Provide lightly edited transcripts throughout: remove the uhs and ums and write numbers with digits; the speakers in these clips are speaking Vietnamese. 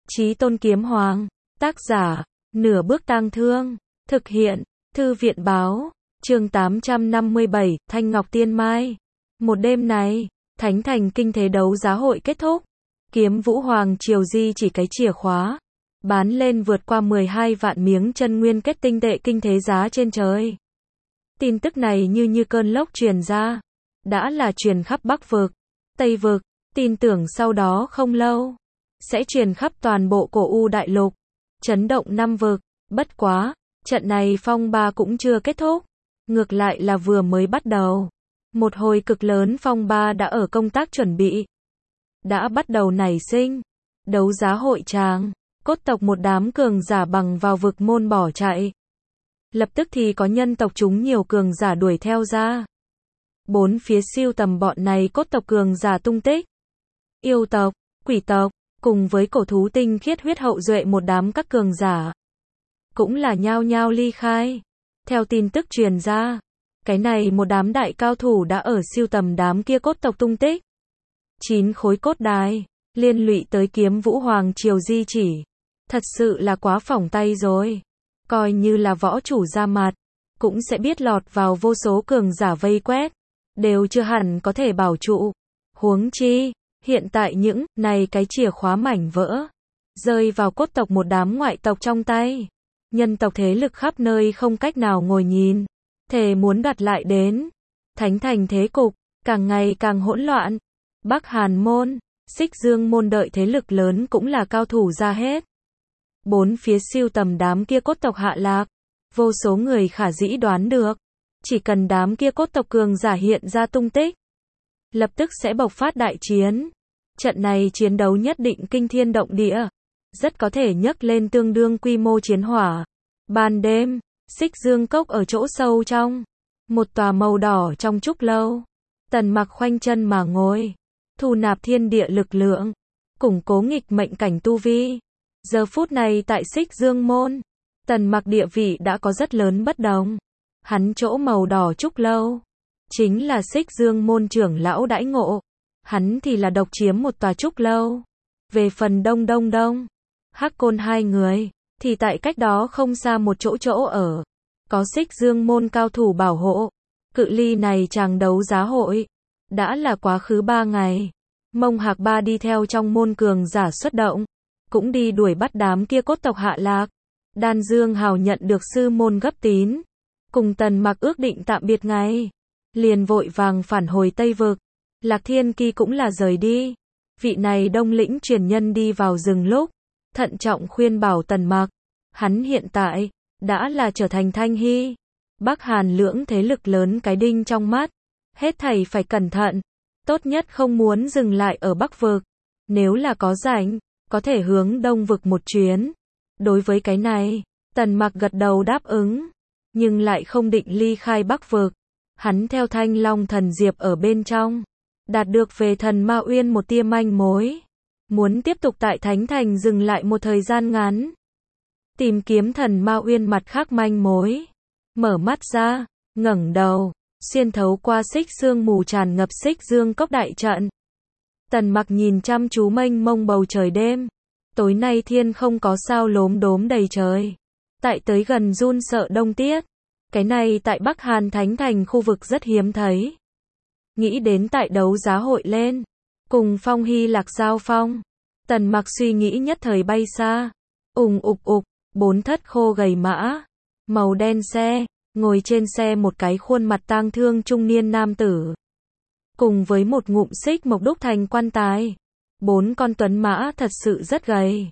Chí Tôn Kiếm Hoàng. Tác giả, Nửa Bước Tang Thương. Thực hiện, Thư viện Báo. Chương 857, Thanh Ngọc Tiên Mai. Một đêm này, Thánh Thành kinh thế đấu giá hội kết thúc. Kiếm Vũ Hoàng Triều Di chỉ cái chìa khóa. Bán lên vượt qua 12 vạn miếng chân nguyên kết tinh tệ kinh thế giá trên trời. Tin tức này như cơn lốc truyền ra. Đã là truyền khắp Bắc Vực, Tây Vực, tin tưởng sau đó không lâu sẽ truyền khắp toàn bộ Cổ U Đại Lục, chấn động năm vực. Bất quá, trận này phong ba cũng chưa kết thúc, ngược lại là vừa mới bắt đầu. Một hồi cực lớn phong ba đã ở công tác chuẩn bị, đã bắt đầu nảy sinh. Đấu giá hội tràng, cốt tộc một đám cường giả bằng vào vực môn bỏ chạy. Lập tức thì có nhân tộc chúng nhiều cường giả đuổi theo ra. Bốn phía siêu tầm bọn này cốt tộc cường giả tung tích. Yêu tộc, quỷ tộc, cùng với cổ thú tinh khiết huyết hậu duệ một đám các cường giả. Cũng là nhao nhao ly khai. Theo tin tức truyền ra, cái này một đám đại cao thủ đã ở siêu tầm đám kia cốt tộc tung tích. 9 khối cốt đài, liên lụy tới Kiếm Vũ Hoàng Triều Di chỉ. Thật sự là quá phỏng tay rồi. Coi như là võ chủ ra mặt, cũng sẽ biết lọt vào vô số cường giả vây quét. Đều chưa hẳn có thể bảo trụ. Huống chi, hiện tại những này cái chìa khóa mảnh vỡ rơi vào cốt tộc một đám ngoại tộc trong tay. Nhân tộc thế lực khắp nơi không cách nào ngồi nhìn, thề muốn đoạt lại đến. Thánh Thành thế cục càng ngày càng hỗn loạn. Bắc Hàn môn, Xích Dương môn đợi thế lực lớn cũng là cao thủ ra hết. Bốn phía siêu tầm đám kia cốt tộc hạ lạc. Vô số người khả dĩ đoán được, chỉ cần đám kia cốt tộc cường giả hiện ra tung tích, lập tức sẽ bộc phát đại chiến. Trận này chiến đấu nhất định kinh thiên động địa, rất có thể nhấc lên tương đương quy mô chiến hỏa. Ban đêm, Xích Dương cốc ở chỗ sâu trong một tòa màu đỏ trong trúc lâu. Tần Mặc khoanh chân mà ngồi, thu nạp thiên địa lực lượng, củng cố nghịch mệnh cảnh tu vi. Giờ phút này tại Xích Dương môn, Tần Mặc địa vị đã có rất lớn bất đồng. Hắn chỗ màu đỏ trúc lâu chính là Xích Dương môn trưởng lão đãi ngộ. Hắn thì là độc chiếm một tòa trúc lâu. Về phần Đông, Hắc Côn hai người thì tại cách đó không xa một chỗ ở, có Xích Dương môn cao thủ bảo hộ. Cự ly này chàng đấu giá hội đã là quá khứ 3 ngày. Mông Hạc Ba đi theo trong môn cường giả xuất động, cũng đi đuổi bắt đám kia cốt tộc hạ lạc. Đan Dương Hào nhận được sư môn gấp tín, cùng Tần Mặc ước định tạm biệt ngay, liền vội vàng phản hồi Tây Vực. Lạc Thiên Kỳ cũng là rời đi. Vị này Đông lĩnh truyền nhân đi vào rừng lúc, thận trọng khuyên bảo Tần Mặc, hắn hiện tại đã là trở thành Thanh Hy, Bắc Hàn lưỡng thế lực lớn cái đinh trong mắt, hết thảy phải cẩn thận, tốt nhất không muốn dừng lại ở Bắc Vực, nếu là có rảnh, có thể hướng Đông Vực một chuyến. Đối với cái này, Tần Mặc gật đầu đáp ứng, nhưng lại không định ly khai Bắc Vực. Hắn theo Thanh Long thần diệp ở bên trong, đạt được về Thần Ma Uyên một tia manh mối, muốn tiếp tục tại Thánh Thành dừng lại một thời gian ngắn, tìm kiếm Thần Ma Uyên mặt khác manh mối. Mở mắt ra, ngẩng đầu, xuyên thấu qua xích sương mù tràn ngập Xích Dương cốc đại trận. Tần Mặc nhìn chăm chú mênh mông bầu trời đêm. Tối nay thiên không có sao lốm đốm đầy trời. Tại tới gần run sợ đông tiết. Cái này tại Bắc Hàn Thánh Thành khu vực rất hiếm thấy. Nghĩ đến tại đấu giá hội lên, cùng Phong Hy Lạc giao phong, Tần Mặc suy nghĩ nhất thời bay xa. Ục, 4 thất khô gầy mã, màu đen xe, ngồi trên xe một cái khuôn mặt tang thương trung niên nam tử, cùng với một ngụm xích mộc đúc thành quan tài. 4 con tuấn mã thật sự rất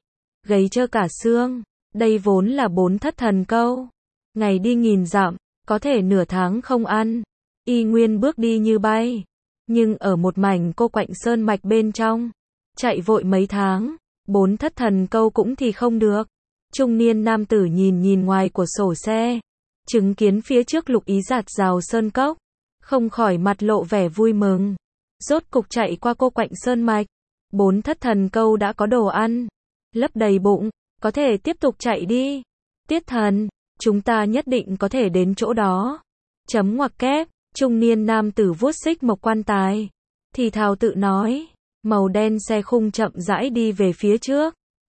gầy trơ cả xương. Đây vốn là 4 thất thần câu, ngày đi nghìn dặm, có thể nửa tháng không ăn, y nguyên bước đi như bay. Nhưng ở một mảnh cô quạnh sơn mạch bên trong, chạy vội mấy tháng, 4 thất thần câu cũng thì không được. Trung niên nam tử nhìn ngoài của sổ xe, chứng kiến phía trước lục ý giạt rào sơn cốc, không khỏi mặt lộ vẻ vui mừng. Rốt cục chạy qua cô quạnh sơn mạch, 4 thất thần câu đã có đồ ăn, lấp đầy bụng, có thể tiếp tục chạy đi. Tiết thần, chúng ta nhất định có thể đến chỗ đó. Chấm ngoặc kép, trung niên nam tử vuốt xích mộc quan tài, thì thào tự nói. Màu đen xe khung chậm rãi đi về phía trước.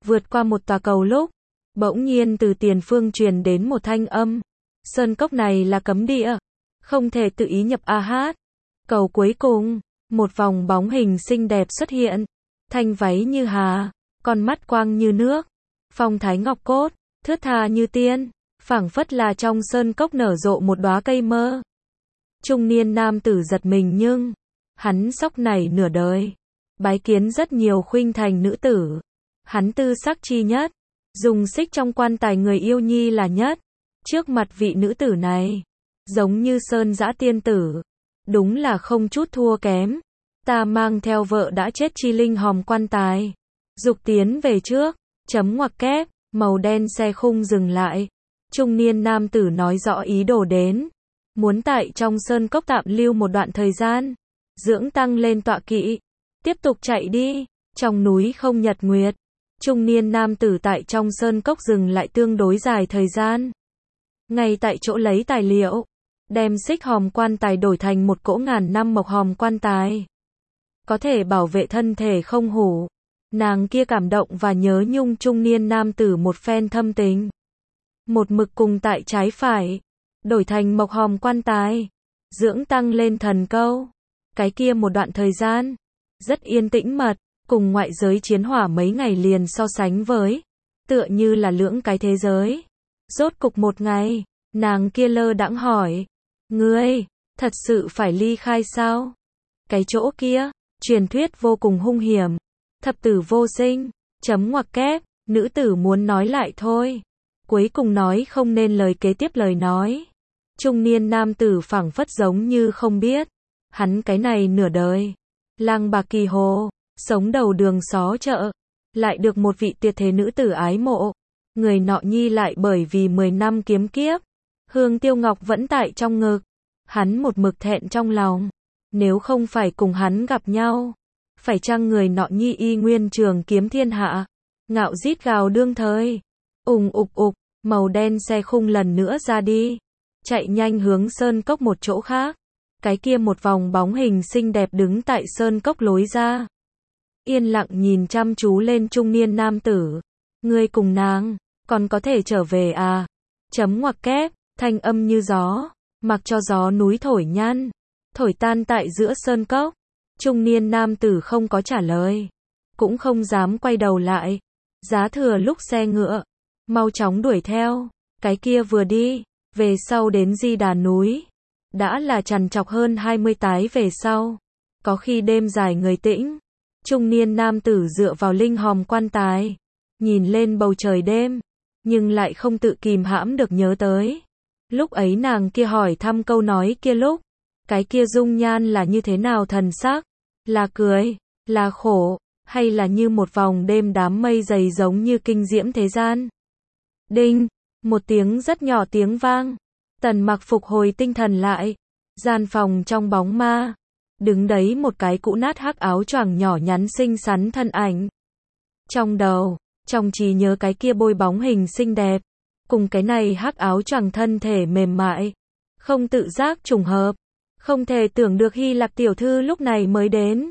vượt qua một tòa cầu lúc, bỗng nhiên từ tiền phương truyền đến một thanh âm. Sơn cốc này là cấm địa, không thể tự ý nhập a hát. Cầu cuối cùng, một vòng bóng hình xinh đẹp xuất hiện, thanh váy như hà, con mắt quang như nước, phong thái ngọc cốt, thướt tha như tiên, phảng phất là trong sơn cốc nở rộ một đóa cây mơ. Trung niên nam tử giật mình nhưng, hắn sóc này nửa đời, bái kiến rất nhiều khuynh thành nữ tử, hắn tư sắc chi nhất, dùng xích trong quan tài người yêu nhi là nhất, trước mặt vị nữ tử này, giống như sơn dã tiên tử, đúng là không chút thua kém. Ta mang theo vợ đã chết chi linh hòm quan tài, dục tiến về trước, chấm ngoặc kép, màu đen xe khung dừng lại. Trung niên nam tử nói rõ ý đồ đến, muốn tại trong sơn cốc tạm lưu một đoạn thời gian, dưỡng tăng lên tọa kỵ, tiếp tục chạy đi, trong núi không nhật nguyệt. Trung niên nam tử tại trong sơn cốc dừng lại tương đối dài thời gian. Ngay tại chỗ lấy tài liệu, đem xích hòm quan tài đổi thành một cỗ ngàn năm mộc hòm quan tài. Có thể bảo vệ thân thể không hủ. Nàng kia cảm động và nhớ nhung trung niên nam tử một phen thâm tình. Một mực cùng tại trái phải, đổi thành mộc hòm quan tài, dưỡng tăng lên thần câu. Cái kia một đoạn thời gian, rất yên tĩnh mật, cùng ngoại giới chiến hỏa mấy ngày liền so sánh với, tựa như là lưỡng cái thế giới. Rốt cục một ngày, nàng kia lơ đãng hỏi, ngươi, thật sự phải ly khai sao? Cái chỗ kia, truyền thuyết vô cùng hung hiểm, thập tử vô sinh, chấm ngoặc kép, nữ tử muốn nói lại thôi. Cuối cùng nói không nên lời kế tiếp lời nói. Trung niên nam tử phảng phất giống như không biết, hắn cái này nửa đời, lang bạc kỳ hồ, sống đầu đường xó chợ, lại được một vị tuyệt thế nữ tử ái mộ. Người nọ nhi lại bởi vì 10 năm kiếm kiếp, hương tiêu ngọc vẫn tại trong ngực. Hắn một mực thẹn trong lòng, nếu không phải cùng hắn gặp nhau, phải chăng người nọ nhi y nguyên trường kiếm thiên hạ, ngạo rít gào đương thời. Ùng ục ục, màu đen xe khung lần nữa ra đi, chạy nhanh hướng sơn cốc một chỗ khác. Cái kia một vòng bóng hình xinh đẹp đứng tại sơn cốc lối ra, yên lặng nhìn chăm chú lên trung niên nam tử. Ngươi cùng nàng, còn có thể trở về à? Chấm ngoặc kép, thanh âm như gió, mặc cho gió núi thổi nhăn, thổi tan tại giữa sơn cốc. Trung niên nam tử không có trả lời, cũng không dám quay đầu lại. Giá thừa lúc xe ngựa, mau chóng đuổi theo. Cái kia vừa đi, về sau đến Di Đà núi, đã là trằn trọc hơn 20 tái về sau. Có khi đêm dài người tĩnh, trung niên nam tử dựa vào linh hòm quan tài, nhìn lên bầu trời đêm, nhưng lại không tự kìm hãm được nhớ tới. Lúc ấy nàng kia hỏi thăm câu nói kia lúc, cái kia dung nhan là như thế nào thần sắc, là cười, là khổ, hay là như một vòng đêm đám mây dày giống như kinh diễm thế gian. Đinh, một tiếng rất nhỏ tiếng vang, Tần Mặc phục hồi tinh thần lại, gian phòng trong bóng ma, đứng đấy một cái cũ nát hắc áo choàng nhỏ nhắn xinh xắn thân ảnh. Trong đầu, trong trí nhớ cái kia bôi bóng hình xinh đẹp, cùng cái này hắc áo choàng thân thể mềm mại, không tự giác trùng hợp, không thể tưởng được Hy Lạc tiểu thư lúc này mới đến.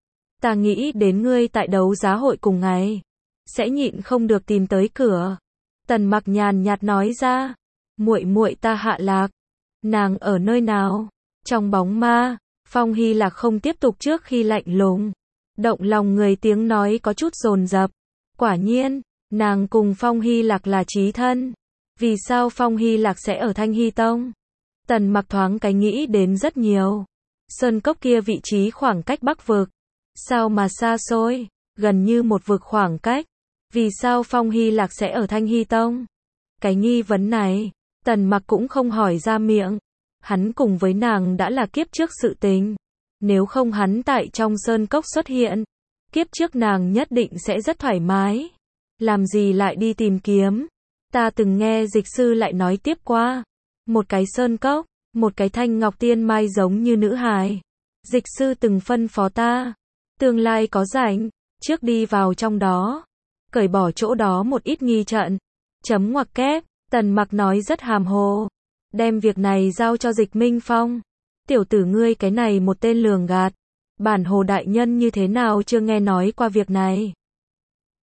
Ta nghĩ đến ngươi tại đấu giá hội cùng ngày, sẽ nhịn không được tìm tới cửa. Tần Mặc nhàn nhạt nói ra, muội muội ta Hạ Lạc, nàng ở nơi nào? Trong bóng ma, Phong Hy Lạc không tiếp tục trước khi lạnh lùng, động lòng người tiếng nói có chút dồn dập. Quả nhiên, nàng cùng Phong Hy Lạc là chí thân. Vì sao Phong Hy Lạc sẽ ở Thanh Hy Tông? Tần Mặc thoáng cái nghĩ đến rất nhiều. Sơn cốc kia vị trí khoảng cách Bắc vực, sao mà xa xôi, gần như một vực khoảng cách. Vì sao Phong Hy Lạc sẽ ở Thanh Hy Tông? Cái nghi vấn này, Tần Mặc cũng không hỏi ra miệng. Hắn cùng với nàng đã là kiếp trước sự tình. Nếu không hắn tại trong sơn cốc xuất hiện, kiếp trước nàng nhất định sẽ rất thoải mái. Làm gì lại đi tìm kiếm? Ta từng nghe dịch sư lại nói tiếp qua. Một cái sơn cốc, một cái thanh ngọc tiên mai giống như nữ hài. Dịch sư từng phân phó ta, tương lai có rảnh, trước đi vào trong đó, cởi bỏ chỗ đó một ít nghi trận. Chấm ngoặc kép, Tần Mặc nói rất hàm hồ. Đem việc này giao cho Dịch Minh Phong. Tiểu tử ngươi cái này một tên lường gạt. Bản Hồ đại nhân như thế nào chưa nghe nói qua việc này.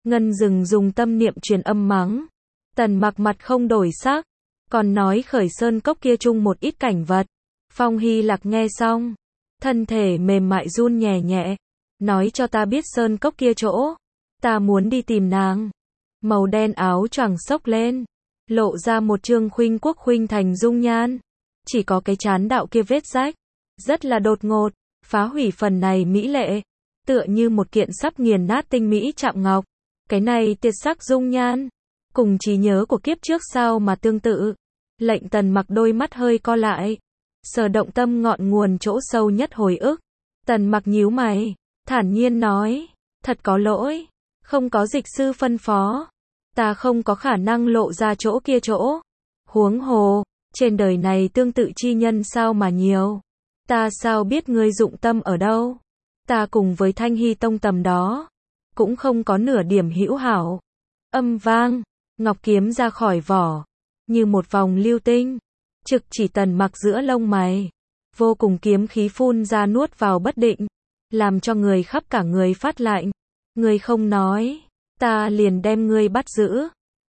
Ngân Dừng dùng tâm niệm truyền âm mắng. Tần Mặc mặt không đổi sắc, còn nói khởi sơn cốc kia chung một ít cảnh vật. Phong Hy Lạc nghe xong, thân thể mềm mại run nhẹ nhẹ, nói cho ta biết sơn cốc kia chỗ, ta muốn đi tìm nàng. Màu đen áo choàng xốc lên, lộ ra một trương khuynh quốc khuynh thành dung nhan, chỉ có cái trán đạo kia vết rách, rất là đột ngột, phá hủy phần này mỹ lệ, tựa như một kiện sắp nghiền nát tinh mỹ chạm ngọc. Cái này tiệt sắc dung nhan, cùng trí nhớ của kiếp trước sao mà tương tự, lệnh Tần Mặc đôi mắt hơi co lại, sờ động tâm ngọn nguồn chỗ sâu nhất hồi ức. Tần Mặc nhíu mày, thản nhiên nói, thật có lỗi, không có dịch sư phân phó, ta không có khả năng lộ ra chỗ kia chỗ. Huống hồ, trên đời này tương tự chi nhân sao mà nhiều, ta sao biết ngươi dụng tâm ở đâu. Ta cùng với Thanh Hy Tông tầm đó, cũng không có nửa điểm hữu hảo. Âm vang, ngọc kiếm ra khỏi vỏ, như một vòng lưu tinh, trực chỉ Tần Mặc giữa lông mày, vô cùng kiếm khí phun ra nuốt vào bất định, làm cho người khắp cả người phát lạnh. Ngươi không nói, ta liền đem ngươi bắt giữ.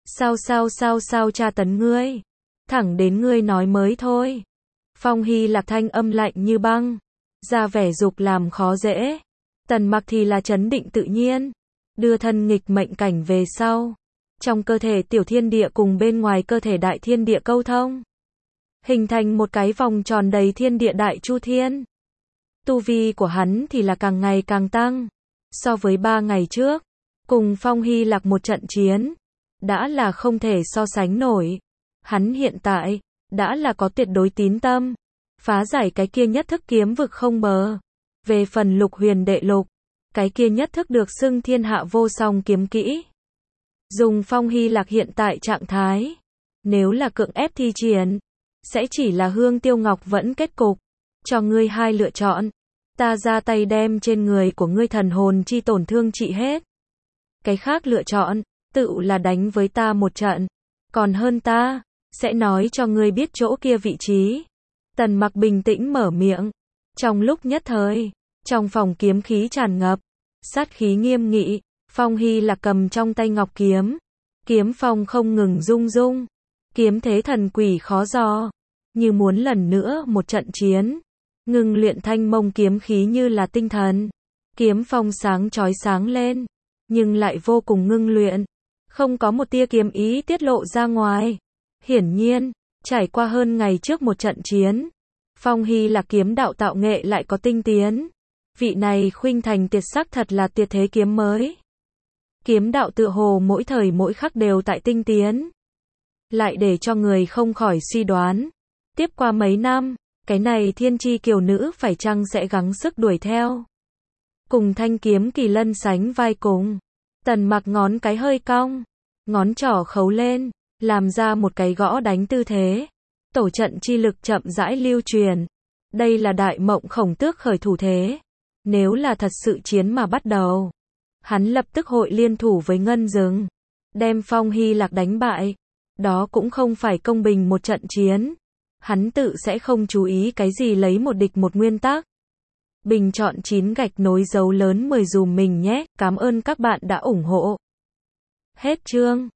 Sao tra tấn ngươi, thẳng đến ngươi nói mới thôi. Phong Hy Lạc thanh âm lạnh như băng, ra vẻ dục làm khó dễ. Tần Mặc thì là trấn định tự nhiên, đưa thân nghịch mệnh cảnh về sau, trong cơ thể tiểu thiên địa cùng bên ngoài cơ thể đại thiên địa câu thông, hình thành một cái vòng tròn đầy thiên địa đại chu thiên. Tu vi của hắn thì là càng ngày càng tăng, so với 3 ngày trước, cùng Phong Hy Lạc một trận chiến, đã là không thể so sánh nổi. Hắn hiện tại, đã là có tuyệt đối tín tâm, phá giải cái kia nhất thức kiếm vực không bờ. Về phần Lục Huyền Đệ Lục, cái kia nhất thức được xưng thiên hạ vô song kiếm kỹ. Dùng Phong Hy Lạc hiện tại trạng thái, nếu là cưỡng ép thi triển, sẽ chỉ là hương tiêu ngọc vẫn kết cục. Cho ngươi hai lựa chọn, ta ra tay đem trên người của ngươi thần hồn chi tổn thương trị hết. Cái khác lựa chọn, tự là đánh với ta một trận, còn hơn ta, sẽ nói cho ngươi biết chỗ kia vị trí. Tần Mặc bình tĩnh mở miệng, trong lúc nhất thời, trong phòng kiếm khí tràn ngập, sát khí nghiêm nghị. Phong Hy Lạc cầm trong tay ngọc kiếm, kiếm phong không ngừng rung rung, kiếm thế thần quỷ khó dò, như muốn lần nữa một trận chiến. Ngưng luyện thanh mông kiếm khí như là tinh thần, kiếm phong sáng chói sáng lên, nhưng lại vô cùng ngưng luyện, không có một tia kiếm ý tiết lộ ra ngoài. Hiển nhiên, trải qua hơn ngày trước một trận chiến, Phong Hy Lạc kiếm đạo tạo nghệ lại có tinh tiến. Vị này khuynh thành tuyệt sắc thật là tuyệt thế kiếm mới. Kiếm đạo tựa hồ mỗi thời mỗi khắc đều tại tinh tiến, lại để cho người không khỏi suy đoán, tiếp qua mấy năm, cái này thiên chi kiều nữ phải chăng sẽ gắng sức đuổi theo, cùng thanh kiếm kỳ lân sánh vai cùng. Tần Mặc ngón cái hơi cong, ngón trỏ khấu lên, làm ra một cái gõ đánh tư thế. Tổ trận chi lực chậm rãi lưu truyền. Đây là đại mộng khổng tước khởi thủ thế. Nếu là thật sự chiến mà bắt đầu, hắn lập tức hội liên thủ với Ngân Dừng, đem Phong Hy Lạc đánh bại. Đó cũng không phải công bình một trận chiến. Hắn tự sẽ không chú ý cái gì lấy một địch một nguyên tắc. Bình chọn 9 gạch nối dấu lớn 10 dùm mình nhé. Cảm ơn các bạn đã ủng hộ. Hết chương.